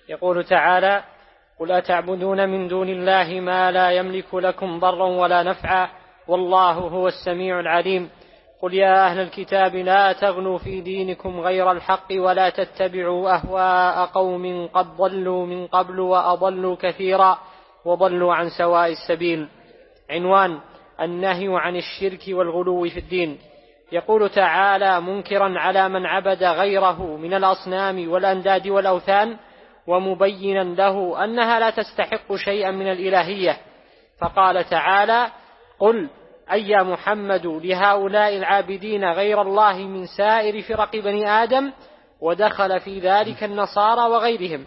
يقول تعالى: قل أتعبدون من دون الله ما لا يملك لكم ضرا ولا نفعا والله هو السميع العليم. قل يا أهل الكتاب لا تغلوا في دينكم غير الحق ولا تتبعوا أهواء قوم قد ضلوا من قبل وأضلوا كثيرا وضلوا عن سواء السبيل. عنوان: النهي عن الشرك والغلو في الدين. يقول تعالى منكرا على من عبد غيره من الأصنام والأنداد والأوثان ومبينا له أنها لا تستحق شيئا من الإلهية، فقال تعالى: قل أي محمد لهؤلاء العابدين غير الله من سائر فرق بني آدم، ودخل في ذلك النصارى وغيرهم.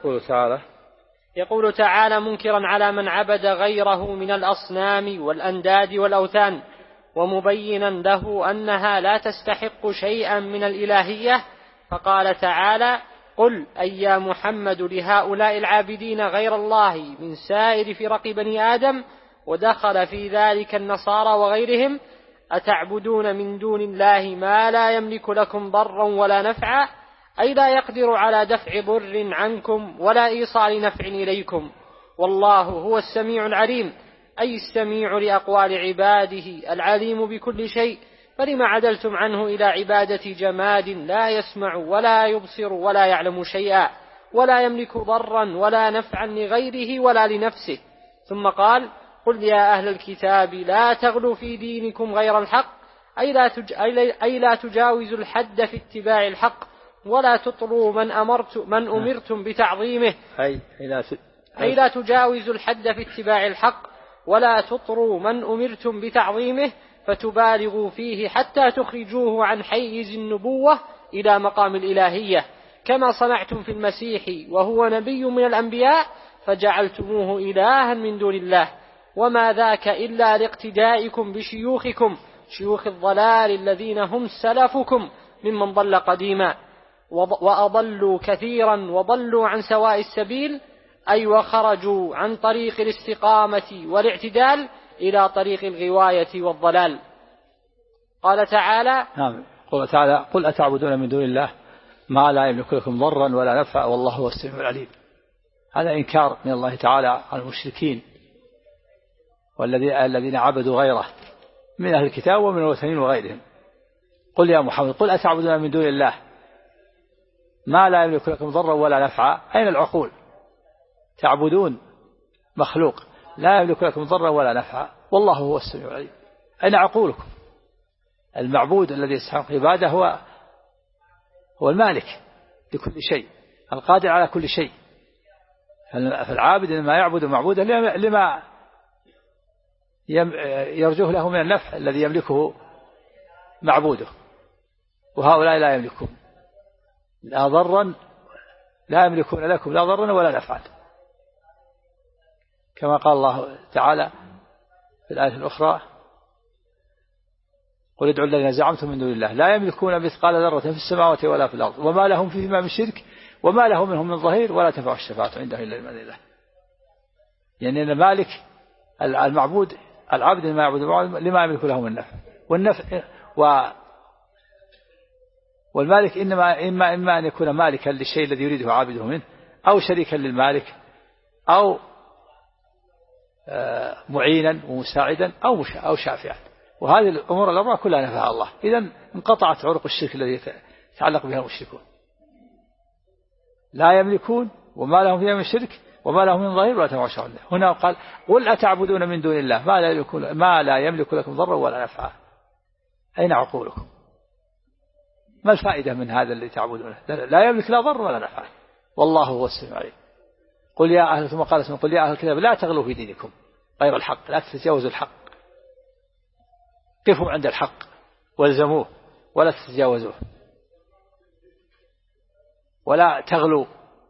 يقول تعالى منكرا على من عبد غيره من الأصنام والأنداد والأوثان ومبينا له أنها لا تستحق شيئا من الإلهية، فقال تعالى: قل أي محمد لهؤلاء العابدين غير الله من سائر فرق بني آدم، ودخل في ذلك النصارى وغيرهم. أتعبدون من دون الله ما لا يملك لكم ضرا ولا نفعا، أي لا يقدر على دفع ضر عنكم ولا إيصال نفع إليكم، والله هو السميع العليم، أي السميع لأقوال عباده العليم بكل شيء، فلم عدلتم عنه إلى عبادة جماد لا يسمع ولا يبصر ولا يعلم شيئا ولا يملك ضرا ولا نفعا لغيره ولا لنفسه. ثم قال: قل يا أهل الكتاب لا تغلوا في دينكم غير الحق، أي لا تجاوزوا الحد في اتباع الحق ولا تطروا من أمرتم بتعظيمه، أي لا تجاوزوا الحد في اتباع الحق ولا تطروا من أمرتم بتعظيمه فتبالغوا فيه حتى تخرجوه عن حيز النبوة إلى مقام الإلهية، كما صنعتم في المسيح وهو نبي من الأنبياء فجعلتموه إلها من دون الله، وما ذاك إلا لاقتدائكم بشيوخكم شيوخ الضلال الذين هم سلفكم ممن ضل قديما وأضلوا كثيرا وضلوا عن سواء السبيل، أي وخرجوا عن طريق الاستقامة والاعتدال إلى طريق الغواية والضلال. قال تعالى: قال تعالى: قل أتعبدون من دون الله ما لا يملك لكم ضرا ولا نفعا والله هو السميع العليم. هذا إنكار من الله تعالى على المشركين والذين عبدوا غيره من أهل الكتاب ومن الوثنيين وغيرهم. قل يا محمد قل أتعبدون من دون الله ما لا يملك لكم ضرا ولا نفعا، أين العقول؟ تعبدون مخلوق لا يملك لكم ضرا ولا نفعا والله هو السميع العليم، أين عقولكم؟ المعبود الذي يستحق عباده هو المالك لكل شيء القادر على كل شيء، فالعابد إنما يعبد معبودا لما يرجوه له من النفع الذي يملكه معبوده، وهؤلاء لا يملكون لا ضرا، لا يملكون لكم لا ضرا ولا نفعا، كما قال الله تعالى في الآية الأخرى: قل ادعوا الذين زعمتم من دون الله لا يملكون مثقال ذرة في السماوات ولا في الأرض وما لهم فيهما من شرك وما له منهم من ظهير ولا تنفع الشفاعة عنده إلا لمن أذن له. يعني أن المالك المعبود العبد ما يعبد لما يملك له من نفع والمالك إما أن يكون مالكا للشيء الذي يريده عابده منه، أو شريكا للمالك، أو معينا ومساعدا أو شافعا، وهذه الأمور الأربعة كلها نفعها الله. إذن انقطعت عروق الشرك الذي يتعلق بها المشركون، لا يملكون وما لهم فيها من شرك وما لهم من ظهير ولا تنفع الشفاعة. هنا قال: قل أتعبدون من دون الله ما لا يملك لكم ضرا ولا نفعا، أين عقولكم؟ ما الفائدة من هذا الذي تعبدونه؟ لا يملك لا ضر ولا نفع والله هو السميع العليم. قل يا أهل ثم قال قل يا أهل الكتاب لا تغلوا في دينكم غير الحق، لا تتجاوزوا الحق، قفوا عند الحق والزموه ولا تتجاوزوه، ولا تغلوا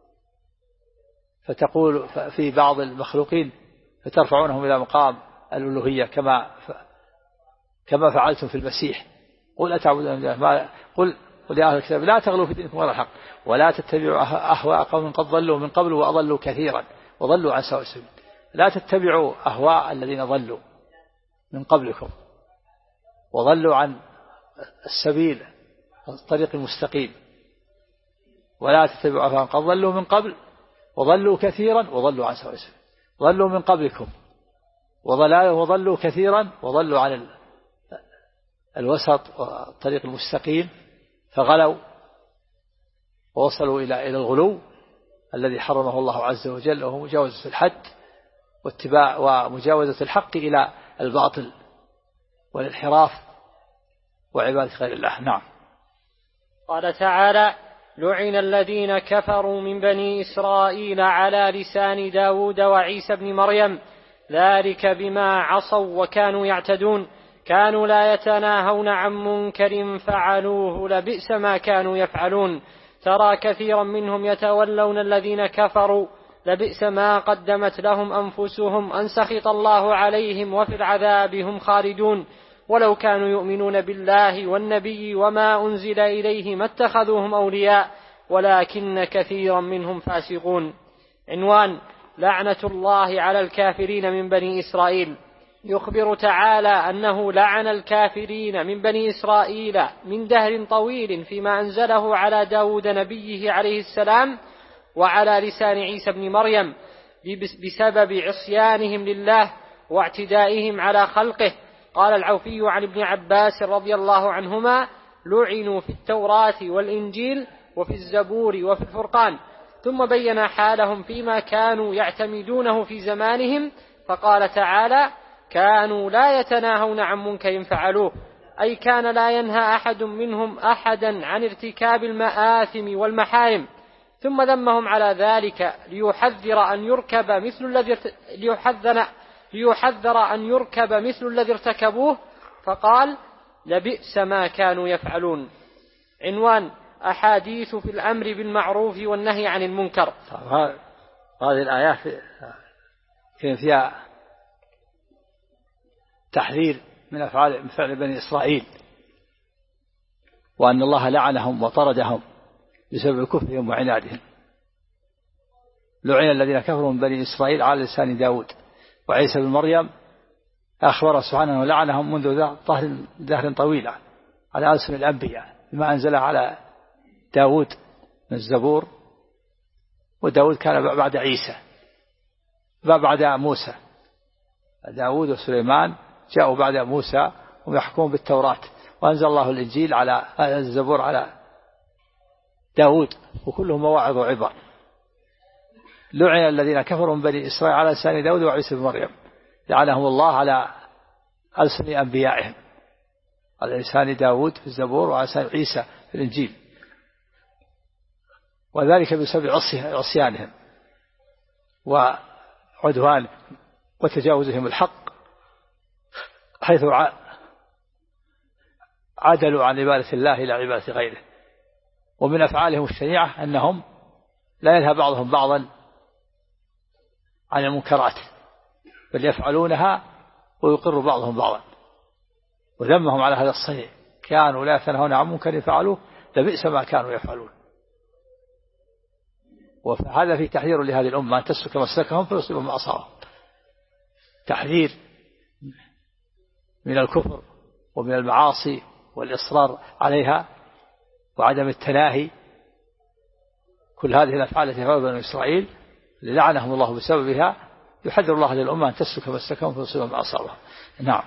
فتقول في بعض المخلوقين فترفعونهم إلى مقام الألوهية كما فعلتم في المسيح. قل أتعبدون قل يا أهل الكتاب لا تغلوا في دينكم غير الحق ولا تتبعوا أهواء قوم قد ضلوا من قبل وأضلوا كثيرا وضلوا عن سواء السبيل. لا تتبعوا أهواء الذين ضلوا من قبلكم وضلوا عن السبيل الطريق المستقيم، ولا تتبعوا أهواء قد ضلوا من قبل وضلوا كثيرا وضلوا عن سواء السبيل. ضلوا من قبلكم وضلاله وضلوا كثيرا وضلوا عن الوسط والطريق المستقيم، فغلوا ووصلوا إلى الغلو الذي حرمه الله عز وجل، وهو مجاوزة الحد واتباع ومجاوزة الحق إلى الباطل والانحراف وعبادة غير الله. نعم. قال تعالى: لعن الذين كفروا من بني إسرائيل على لسان داود وعيسى بن مريم ذلك بما عصوا وكانوا يعتدون كانوا لا يتناهون عن منكر فعلوه لبئس ما كانوا يفعلون ترى كثيرا منهم يتولون الذين كفروا لبئس ما قدمت لهم أنفسهم أن سخط الله عليهم وفي العذاب هم خالدون ولو كانوا يؤمنون بالله والنبي وما أنزل إليه ما اتخذوهم أولياء ولكن كثيرا منهم فاسقون. عنوان: لعنة الله على الكافرين من بني إسرائيل. يخبر تعالى أنه لعن الكافرين من بني إسرائيل من دهر طويل فيما أنزله على داود نبيه عليه السلام وعلى لسان عيسى بن مريم بسبب عصيانهم لله واعتدائهم على خلقه. قال العوفي عن ابن عباس رضي الله عنهما: لعنوا في التوراة والإنجيل وفي الزبور وفي الفرقان. ثم بين حالهم فيما كانوا يعتمدونه في زمانهم فقال تعالى: كانوا لا يتناهون عن منكر فعلوه، أي كان لا ينهى أحد منهم أحدا عن ارتكاب المآثم والمحارم. ثم ذمهم على ذلك ليحذر أن يركب مثل الذي ارتكبوه، فقال: لبئس ما كانوا يفعلون. عنوان: أحاديث في الأمر بالمعروف والنهي عن المنكر. هذه الآيات فيها تحذير من فعل بني إسرائيل، وأن الله لعنهم وطردهم بسبب كفرهم وعنادهم. لعن الذين كفروا من بني إسرائيل على لسان داود وعيسى بن مريم. أخبر سبحانه لعنهم منذ دهر طويل على ألسن الأنبياء بما أنزل على داود من الزبور، وداود كان بعد عيسى بعد موسى. داود وسليمان جاءوا بعد موسى ويحكمون بالتوراة، وأنزل الله الإنجيل على الزبور على داود، وكلهم مواعظ وعبر. لعن الذين كفروا من بني إسرائيل على لسان داود وعيسى بن مريم، لعنهم الله على ألسن أنبيائهم، على لسان داود في الزبور وعلى لسان عيسى في الإنجيل، وذلك بسبب عصيانهم وعدوانهم وتجاوزهم الحق، حيث عدلوا عن عبادة الله إلى عبادة غيره. ومن أفعالهم الشنيعة أنهم لا ينهى بعضهم بعضا عن المنكرات، بل يفعلونها ويقر بعضهم بعضا، وذمهم على هذا الصنيع. كانوا لا يتناهون عن منكر فعلوه لبئس ما كانوا يفعلون. وهذا في تحذير لهذه الأمة أن تسلك مسلكهم فيصيبهم ما أصابهم، تحذير من الكفر ومن المعاصي والإصرار عليها وعدم التناهي. كل هذه الأفعال التي فعلها بني إسرائيل لعنهم الله بسببها، يحذر الله للأمة أن تسلك مسلكهم فيصيبهم ما أصابهم. نعم.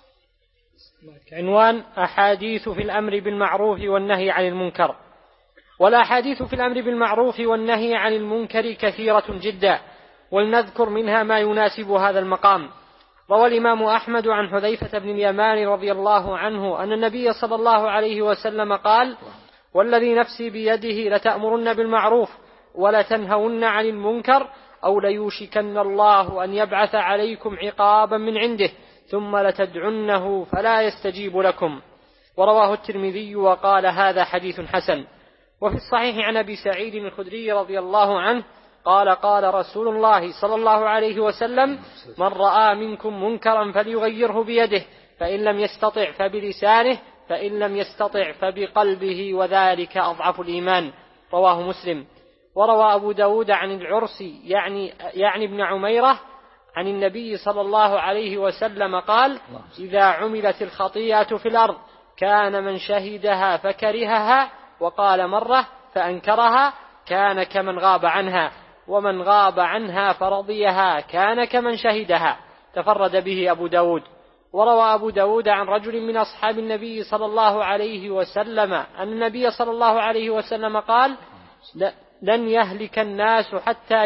عنوان: أحاديث في الأمر بالمعروف والنهي عن المنكر. والأحاديث في الأمر بالمعروف والنهي عن المنكر كثيرة جدا، ولنذكر منها ما يناسب هذا المقام. روى الإمام أحمد عن حذيفة بن اليمان رضي الله عنه أن النبي صلى الله عليه وسلم قال: والذي نفسي بيده لتأمرن بالمعروف ولتنهون عن المنكر أو ليوشكن الله أن يبعث عليكم عقابا من عنده ثم لتدعنه فلا يستجيب لكم. ورواه الترمذي وقال: هذا حديث حسن. وفي الصحيح عن أبي سعيد الخدري رضي الله عنه قال: قال رسول الله صلى الله عليه وسلم: من رأى منكم منكرا فليغيره بيده، فإن لم يستطع فبلسانه، فإن لم يستطع فبقلبه، وذلك أضعف الإيمان. رواه مسلم. وروى أبو داود عن العرسي يعني ابن عميرة عن النبي صلى الله عليه وسلم قال: إذا عملت الخطيئة في الأرض كان من شهدها فكرهها وقال مرة فأنكرها كان كمن غاب عنها. ومن غاب عنها فرضيها كان كمن شهدها. تفرد به أبو داود. وروى أبو داود عن رجل من أصحاب النبي صلى الله عليه وسلم أن النبي صلى الله عليه وسلم قال: لن يهلك الناس حتى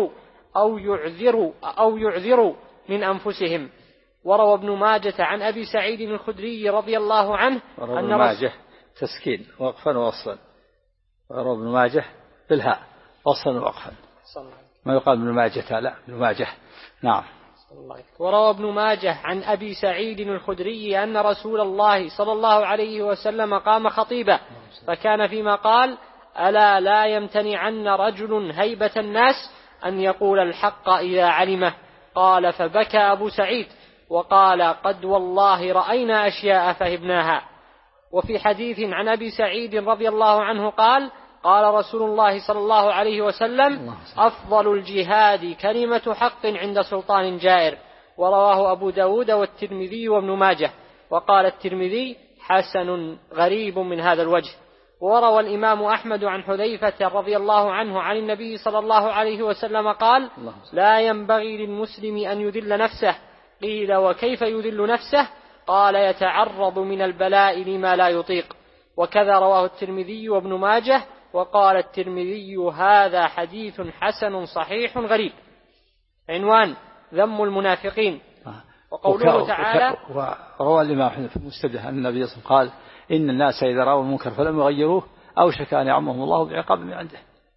يعذروا من أنفسهم. وروى ابن ماجة عن أبي سعيد الخدري رضي الله عنه أن ابن ماجة تسكين وقفا ووصلا، وروى ابن ماجة بالهاء وصلا ووقفا، ما يقال ابن ماجة، لا ابن ماجة. نعم. وروى ابن ماجه عن أبي سعيد الخدري أن رسول الله صلى الله عليه وسلم قام خطيبا فكان فيما قال: ألا لا يمتنعن رجل هيبة الناس أن يقول الحق إذا علمه. قال: فبكى أبو سعيد وقال: قد والله رأينا أشياء فهبناها. وفي حديث عن أبي سعيد رضي الله عنه قال: قال رسول الله صلى الله عليه وسلم: أفضل الجهاد كلمة حق عند سلطان جائر. ورواه أبو داود والترمذي وابن ماجه. وقال الترمذي: حسن غريب من هذا الوجه. وروى الإمام أحمد عن حذيفة رضي الله عنه عن النبي صلى الله عليه وسلم قال: لا ينبغي للمسلم أن يذل نفسه. قيل: وكيف يذل نفسه؟ قال: يتعرض من البلاء لما لا يطيق. وكذا رواه الترمذي وابن ماجه. وقال الترمذي: هذا حديث حسن صحيح غريب. عنوان: ذم المنافقين. وقوله تعالى: وروى الإمام في المستدرك أن النبي صلى الله عليه وسلم قال: إن الناس إذا رأوا المنكر فلم يغيروه أوشك أن يعمهم الله بعقاب من عنده.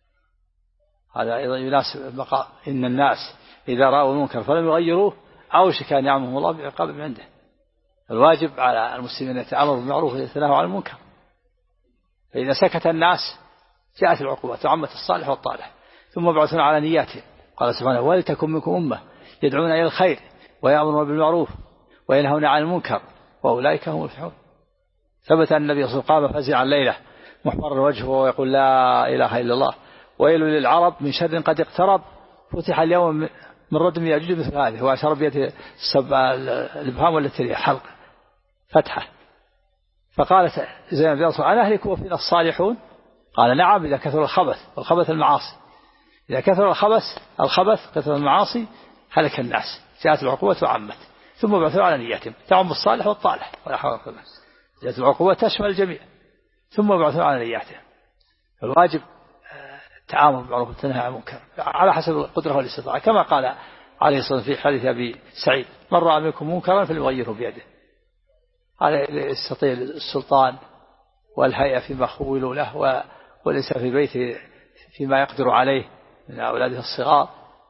هذا أيضا يناسب البقاء. إن الناس إذا رأوا المنكر فلم يغيروه أوشك أن يعمهم الله بعقاب من عنده. الواجب على المسلمين أن يتأمروا بالمعروف ويتناهوا عن المنكر، فإذا سكت الناس جاءت العقوبات وعمت الصالح والطالح. ثم بعثون على نياتهم. قال سبحانه: ولتكن منكم أمة يدعون إلى الخير ويأمرون بالمعروف وينهون عن المنكر وأولئك هم المفلحون. ثبت أن النبي صلى الله عليه وسلم قام فزعا الليلة محمر وجهه ويقول: لا إله إلا الله، ويل للعرب من شر قد اقترب، فتح اليوم من ردم يأجوج مثل هذه. وأشار بيده الإبهام والتي حلق فتحة. فقالت زينب: يا رسول الله أنا أهلك وفينا الصالحون؟ قال: نعم، إذا كثر الخبث، والخبث المعاصي. إذا كثر الخبث كثر المعاصي هلك الناس. جاءت العقوبة وعمت. ثم بعثوا على نياتهم، تعم الصالح والطالح ولا حول ولا قوة. جاءت العقوبة تشمل الجميع. ثم بعثوا على نياتهم. الواجب التعامل بالمعروف والتنهي عن المنكر على حسب القدرة والاستطاعة، كما قال عليه الصلاة والسلام في حديث أبي سعيد: من رأى منكم منكرا فليغيره بيده. هذا يستطيع السلطان والهيئة فيما خولوا له، والإنسان في بيته فيما يقدر عليه من أولاده الصغار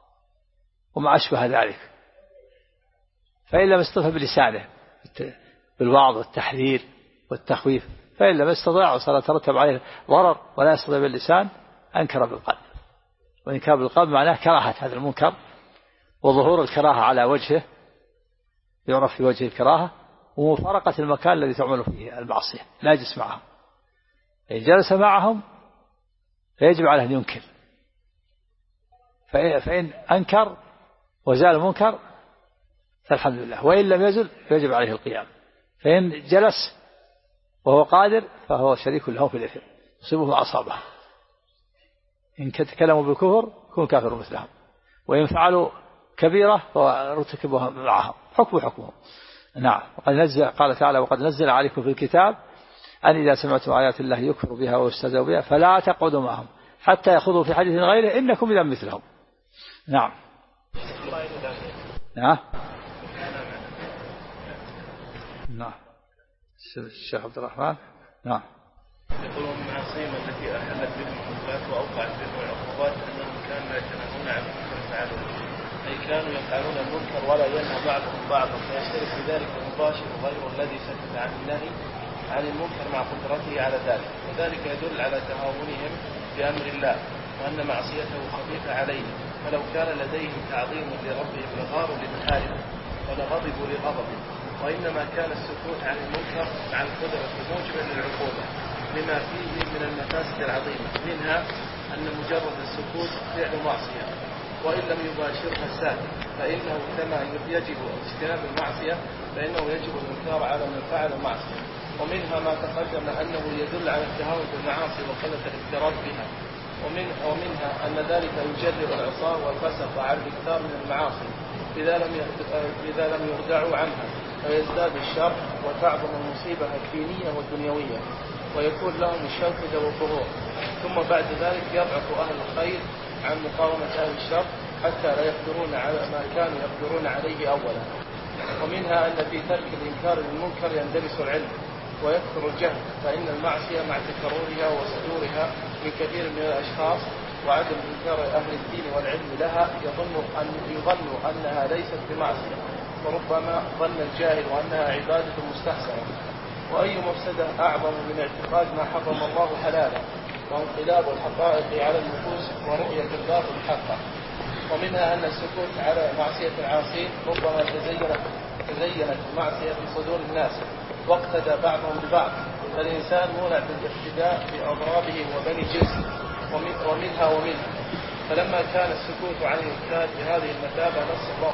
وما أشبه ذلك. فإن لم يستطع بلسانه بالوعظ والتحذير والتخويف، فإن لم يستطع وصار ترتب عليه ضرر ولا يستطيع باللسان أنكر بالقلب. وإنكار بالقلب معناه كراهة هذا المنكر، وظهور الكراهة على وجهه يعرف في وجه الكراهة، ومفارقة المكان الذي تعمل فيه المعصية، لا يجلس معهم. إن جلس معهم فيجب عليه أن ينكر، فإن أنكر وزال المنكر فالحمد لله، وإن لم يزل فيجب عليه القيام. فإن جلس وهو قادر فهو شريك له في الإثم، يصيبه ما أصابه. إن تكلموا بالكفر يكون كافر مثلهم، وإن فعلوا كبيرة فارتكبوها معهم، حكمهم. نعم. وقد نزل، قال تعالى: وقد نزل عليكم في الكتاب أن إذا سمعتم آيات الله يكفر بها ويستهزأ بها فلا تقعدوا معهم حتى يخوضوا في حديث غيره إنكم إذا مثلهم. نعم. نعم. نعم. الشيخ عبد الرحمن. نعم. يقولون من المعاصيم التي أحلت بهم العقوبات وأوقعت بهم العقوبات أنهم كانوا يتناهون عن المنكر فعلوه، أي كانوا يفعلون المنكر ولا ينهى بعضهم بعضا، فيشترك بذلك المباشر غير الذي سكت عن النهي عن المنكر مع قدرته على ذلك، وذلك يدل على تهاونهم بأمر الله وأن معصيته خفيفة عليهم، فلو كان لديهم تعظيم لربهم لغاروا لمحارمه ولغضبوا لغضبه، وإنما كان السكوت عن المنكر مع القدرة موجبا للعقوبة لما فيه من المفاسد العظيمة، منها أن مجرد السكوت فعل معصية، وإن لم يباشرها الساكت فإنه كما يجب اجتناب المعصية فإنه يجب الإنكار على من فعل المعصية. ومنها ما تقدم أنه يدل على التهاون بالمعاصي وقلة الاكتراث بها، ومنها أن ذلك يجرب العصاة والفسق على الإكثار من المعاصي إذا لم يردعوا عنها، فيزداد الشر وتعظم المصيبة الدينية والدنيوية، ويكون لهم الشوكة والظهور. ثم بعد ذلك يضعف أهل الخير عن مقاومة أهل الشر حتى لا يقدرون على ما كانوا يقدرون عليه أولا. ومنها أن في ترك الإنكار للمنكر يندرس العلم ويكثر الجهل، فإن المعصية مع تكررها وصدورها من كثير من الأشخاص وعدم إنكار أهل الدين والعلم لها يظن أنها ليست بمعصية، وربما ظن الجاهل أنها عبادة مستحسنة. وأي مفسدة أعظم من اعتقاد ما حرم الله حلالا وانقلاب الحقائق على النفوس ورؤية الباطل حقا. ومنها أن السكوت على معصية العاصين ربما تزينت المعصية في صدور الناس واقتدى بعضهم ببعض، فالإنسان مولع بالاقتداء بأضرابه وبني جنسه. ومنها فلما كان السكوت عن الإنكار بهذه المثابة نص الله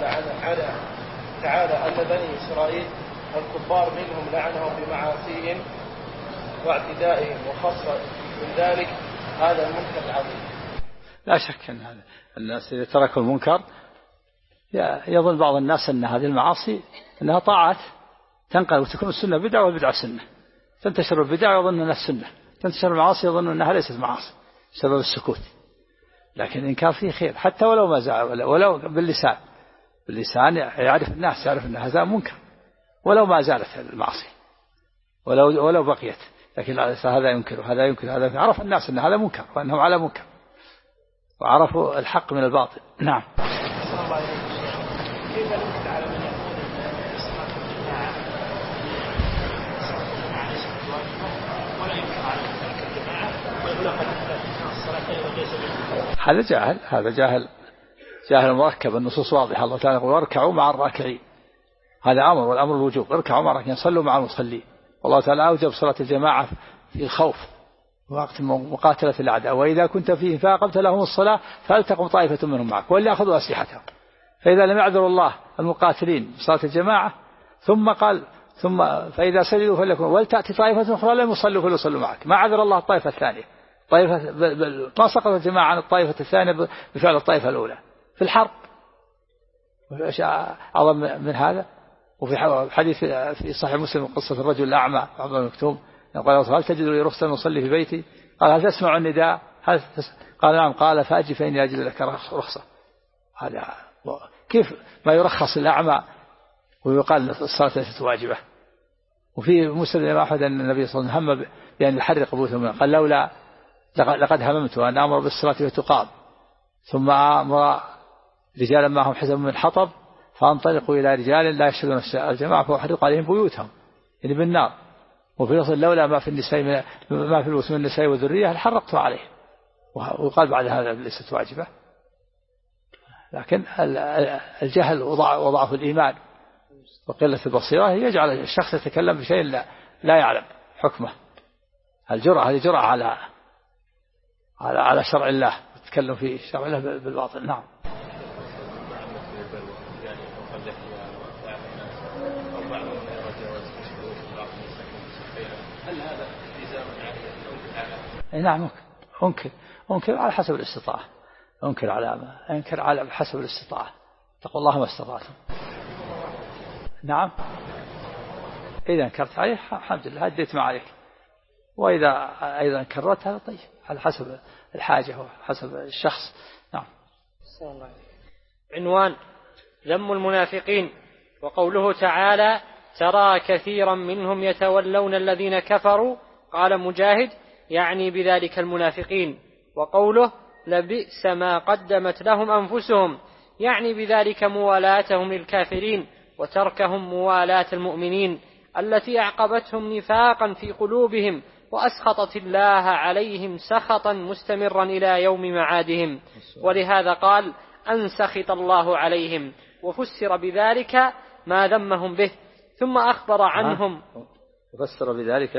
تعالى أن بني إسرائيل الكفار منهم لعنهم بمعاصيهم واعتدائهم، وخص من ذلك هذا المنكر العظيم. لا شك أن هذا الناس إذا تركوا المنكر يظن بعض الناس أن هذه المعاصي أنها طاعات تنقل وتكون السنة بدعة والبدعة سنة، تنتشر البدع يظن أنها السنة، تنتشر المعاصي يظن أنها ليست معاصي بسبب السكوت. لكن إن كان فيه خير حتى ولو ما زال ولو باللسان يعرف الناس أن هذا منكر ولو ما زالت المعصية ولو بقيت، لكن هذا ينكر هذا ينكر هذا، عرف الناس أن هذا منكر وأنهم على منكر وعرفوا الحق من الباطل. نعم. هذا جاهل مركب، النصوص واضحة. الله تعالى يقول واركعوا مع الراكعين، هذا أمر والأمر الوجوب، اركعوا مع الراكعين، صلوا مع المصلين. والله تعالى أوجب صلاة الجماعة في الخوف وقت مقاتلة الأعداء، وإذا كنت فيه فأقمت لهم الصلاة فلتقم طائفة منهم معك وليأخذوا أسلحتهم. فإذا لم يعذر الله المقاتلين بصلاة الجماعة ثم قال فإذا سجدوا فليكن ولتأتي طائفة أخرى لم يصلوا فليصلوا معك، ما عذر الله الطائفة الثانية، طائفة ما سقط الجماعة عن الطائفة الثانية بفعل الطائفة الأولى في الحرب. أعظم من هذا. وفي حديث في صحيح مسلم قصة الرجل الأعمى عبد الله مكتوم قال هل تجد لي رخصة نصلي في بيتي؟ قال هل تسمع النداء؟ قال نعم. قال فأجي فإني أجد لك رخصة. هذا كيف ما يرخص الأعمى ويقال الصلاة ليست واجبة. وفي مسلم الإمام أحمد أن النبي صلى الله عليه وسلم هم بأن يحرق بيوتهم، قال لولا لقد هممت أن أمر بالصلاة وتقام ثم أمر رجالا معهم حزم من حطب فانطلقوا إلى رجال لا يشهدون الجماعة فأحرق عليهم بيوتهم يعني بالنار. وفي لفظ لولا ما في البيوت من النساء والذرية حرقته عليه. وقال بعد هذا ليست واجبة. لكن الجهل وضعف الإيمان وقلة البصيرة يجعل الشخص يتكلم بشيء لا يعلم حكمه. الجرأة هذه جرأة على شرع الله، يتكلم في شرع الله بالباطل. نعم. هل هذا إلزام عليه؟ نعم أنكر على حسب الاستطاعة، أنكر على حسب الاستطاعة. اتقوا الله ما استطعتم. نعم. إذا انكرت عليه الحمد لله أديت ما عليك، وإذا أيضا كررت هذا طيب على حسب الحاجة وحسب الشخص. نعم. عنوان ذم المنافقين. وقوله تعالى ترى كثيرا منهم يتولون الذين كفروا، قال مجاهد يعني بذلك المنافقين. وقوله لبئس ما قدمت لهم أنفسهم يعني بذلك موالاتهم للكافرين وتركهم موالاة المؤمنين التي أعقبتهم نفاقا في قلوبهم وأسخطت الله عليهم سخطا مستمرا إلى يوم معادهم. ولهذا قال أن سخط الله عليهم، وفسر بذلك ما ذمهم به ثم أخبر عنهم وفسر بذلك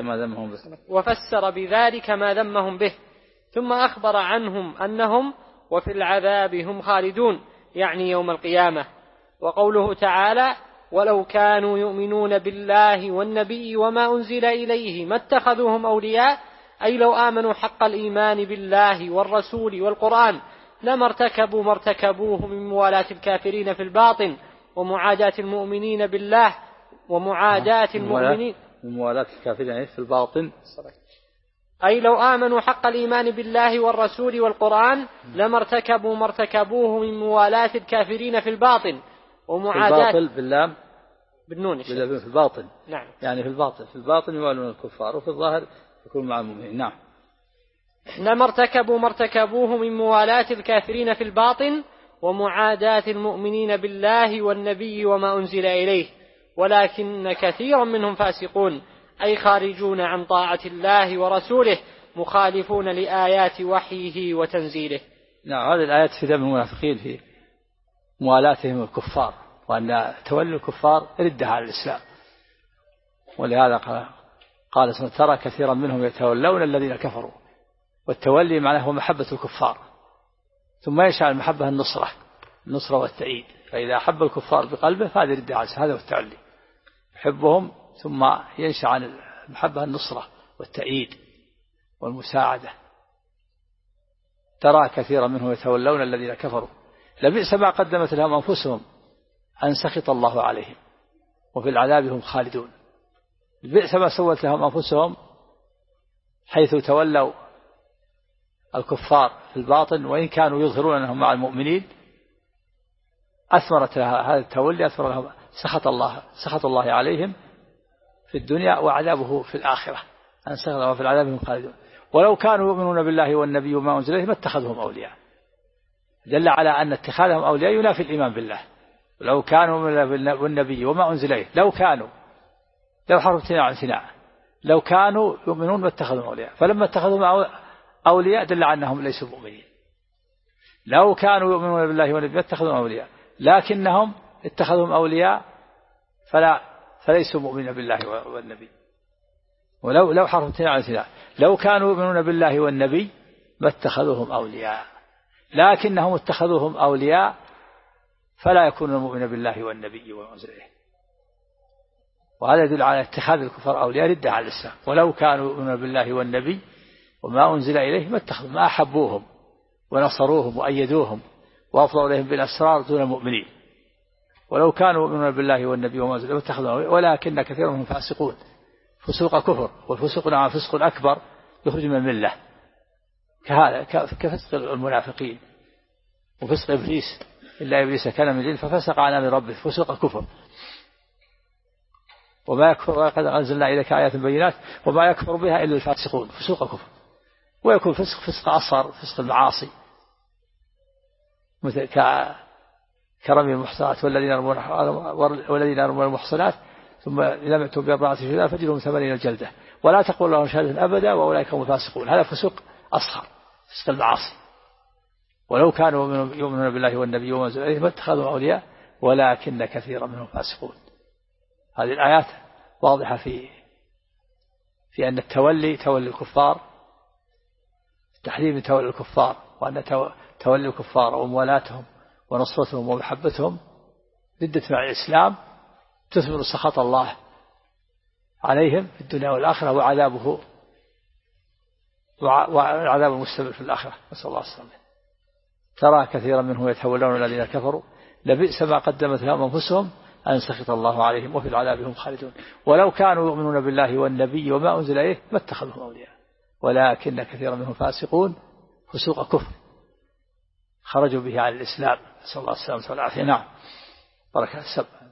ما ذمهم به ثم أخبر عنهم أنهم وفي العذاب هم خالدون يعني يوم القيامة. وقوله تعالى ولو كانوا يؤمنون بالله والنبي وما أنزل إليه ما اتخذوهم أولياء أي لو آمنوا حق الإيمان بالله والرسول والقرآن لما ارتكبوا ما ارتكبوه من موالاة الكافرين في الباطن ومعاداة المؤمنين بالله ومعاداة المؤمنين موالاة الكافرين في الباطن. أي لو آمنوا حق الإيمان بالله والرسول والقرآن لما ارتكبوا ما ارتكبوه من موالاة الكافرين في الباطن ومعاداة. في الباطل باللام بالنون في الباطن. نعم. يعني في الباطن يوالون الكفار وفي الظاهر يكون مع المؤمنين. نعم. لما ارتكبوا ما ارتكبوه من موالاة الكافرين في الباطن ومعاداة المؤمنين بالله والنبي وما أنزل إليه ولكن كثيرا منهم فاسقون أي خارجون عن طاعة الله ورسوله مخالفون لآيات وحيه وتنزيله. نعم. هذه الآيات في ذم المنافقين في موالاتهم الكفار وأن تولي الكفار ردها على الإسلام. ولهذا قال ترى كثيرا منهم يتولون الذين كفروا والتولي معناه هو محبة الكفار ثم يشاء المحبة النصرة والتأييد. فإذا أحب الكفار بقلبه فهذا ردها على هذا والتولي يحبهم ثم ينشأ عن المحبة النصرة والتأييد والمساعدة. ترى كثيرا منهم يتولون الذين كفروا لبئس ما قدمت لهم أنفسهم أن سخط الله عليهم وفي العذاب هم خالدون. بئس ما سوت لهم أنفسهم حيث تولوا الكفار في الباطن وإن كانوا يظهرون أنهم مع المؤمنين أثمرت هذا التولي أثمر لهم سخط الله عليهم في الدنيا وعذابه في الآخرة أن سخط الله في العذاب هم خالدون. ولو كانوا يؤمنون بالله والنبي وما أنزل إليه ما اتخذهم أولياء. دل على أن اتخاذهم أولياء ينافي الإيمان بالله. لو كانوا بالنبي وما أنزل إليه لو حرف امتناع لو كانوا يؤمنون ما اتخذهم أولياء فلما اتخذهم أولياء دل على أنهم ليسوا مؤمنين. لو كانوا يؤمنون بالله والنبي ما اتخذهم أولياء لكنهم اتخذهم أولياء فليسوا مؤمنين بالله والنبي. ولو حرف امتناع لو كانوا يؤمنون بالله والنبي ما اتخذوهم أولياء لكنهم اتخذوهم أولياء فلا يكونون مؤمنين بالله والنبي وما أنزل إليه. وهذا يدل على اتخاذ الكفار أولياء ردة على الإسلام. ولو كانوا يؤمنون بالله والنبي وما أنزل إليه ما أحبوهم ونصروهم وأيدوهم وأفضلوا إليهم بالأسرار دون المؤمنين. ولو كانوا يؤمنون بالله والنبي وما أنزل إليه اتخذوا أولياء ولكن كثيرا منهم فاسقون. فسوق كفر والفسوق نعم فسق أكبر يخرج من الملة كهذا كفسق المنافقين وفسق إبليس إلا إبليس كان من الجن ففسق عن أمر ربه فسوق كفر. وما يكفر وقد أنزلنا إليك آيات بينات وما يكفر بها إلا الفاسقون فسوق كفر. ويكون فسق أصغر فسق المعاصي مثل كرمي المحصنات والذين يرمون المحصنات ثم لم يأتوا بأربعة شهداء فجلدوهم 80 جلدة ولا تقول لهم شهادة أبدا وأولئك هم الفاسقون. هذا فسوق أصغر فسق المعاصي. ولو كانوا يؤمنون بالله والنبي وما أنزل إليه ما اتخذوا أولياء ولكن كثيرا منهم فاسقون. هذه الآيات واضحة في أن تولي الكفار تحريم تولي الكفار وأن تولي الكفار وموالاتهم ونصرتهم ومحبتهم ردة مع الإسلام تثمر سخط الله عليهم في الدنيا والآخرة وعذاب المستمر في الآخرة نسأل الله السلامة. ترى كثيرا منهم يتولون الذين كفروا لبئس ما قدمت لهم أنفسهم أن سخط الله عليهم وفي العذاب هم خالدون. ولو كانوا يؤمنون بالله والنبي وما أنزل إليه ما اتخذوهم أولياء ولكن كثيرا منهم فاسقون فسوق كفر خرجوا به عن الإسلام نسأل الله السلامة والعافية. نعم. بركة السبب.